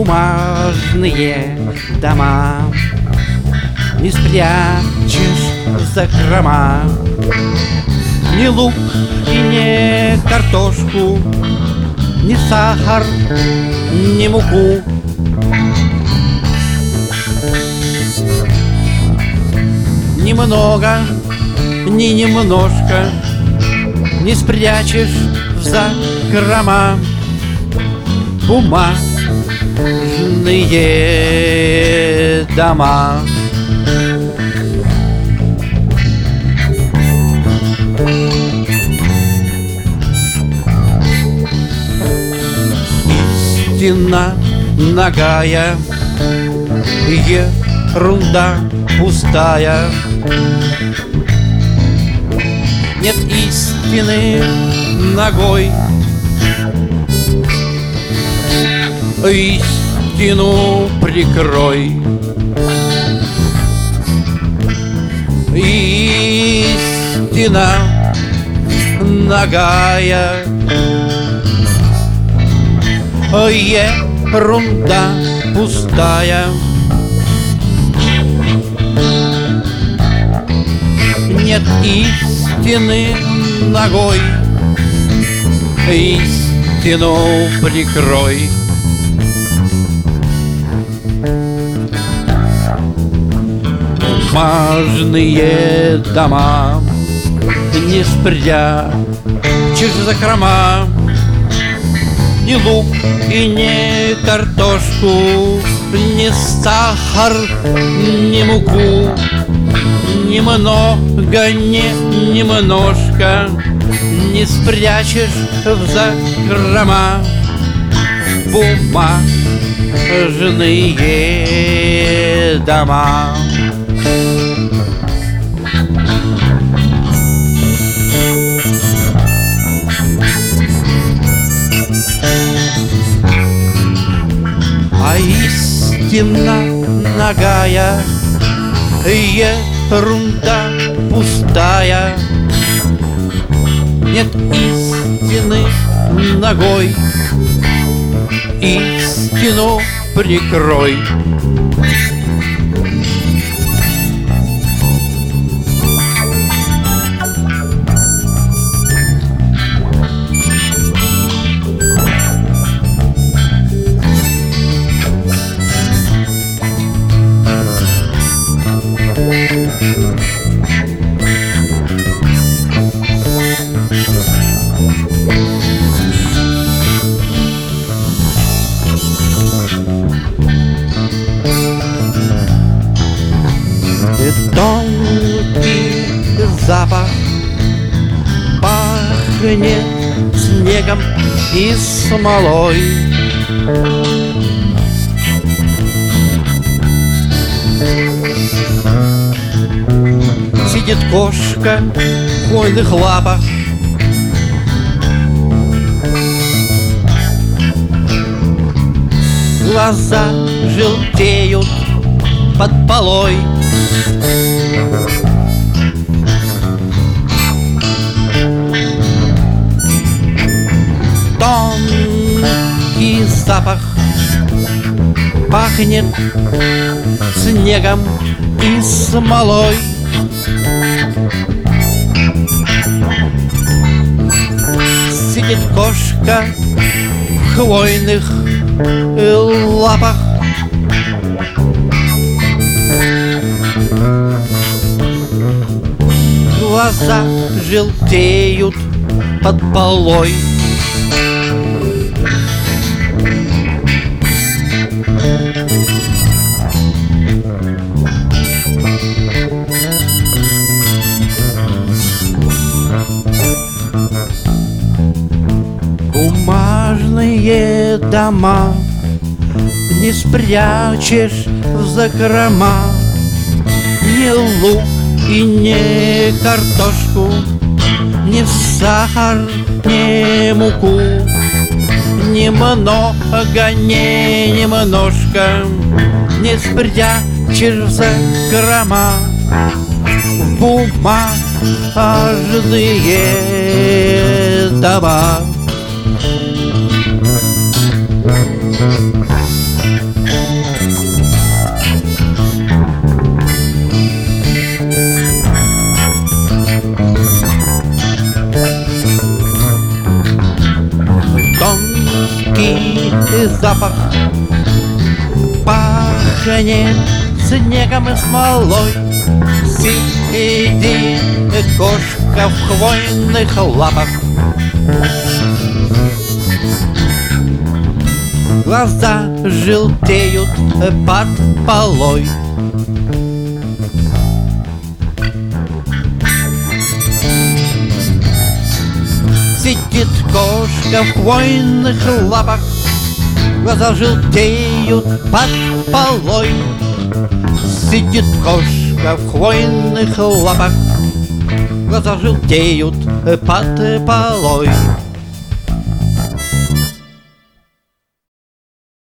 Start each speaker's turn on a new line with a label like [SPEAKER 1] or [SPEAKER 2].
[SPEAKER 1] бумажные дома не спрячешь в закрома, ни лук и не картошку, ни сахар, ни муку. Немного, ни немножко не спрячешь в закрома бумажные дома. Истина нагая, ерунда пустая. Нет истины ногой, истину прикрой. Истина нагая, ерунда пустая. Нет истины ногой, истину прикрой. Бумажные дома не спрячешь в закрома, ни лук и не картошку, ни сахар, ни муку. Немного, не немножко не спрячешь в закрома бумажные дома. А истина нагая, ерунда пустая. Нет истины ногой, истину прикрой. Тонкий запах пахнет снегом и смолой. Сидит кошка в хвойных лапах, глаза желтеют под полой. Тонкий запах пахнет снегом и смолой. Сидит кошка в хвойных лапах, глаза желтеют под полой. Бумажные дома не спрячешь в закрома, ни лук и не картошку, ни сахар, ни муку. Немного, не немножко не спрячешь в закрома бумажные дома. запах пахнет снегом и смолой. Сидит кошка в хвойных лапах, глаза желтеют под полой. Сидит кошка в хвойных лапах, глаза желтеют под полой. Сидит кошка в хвойных лапах, глаза желтеют под полой.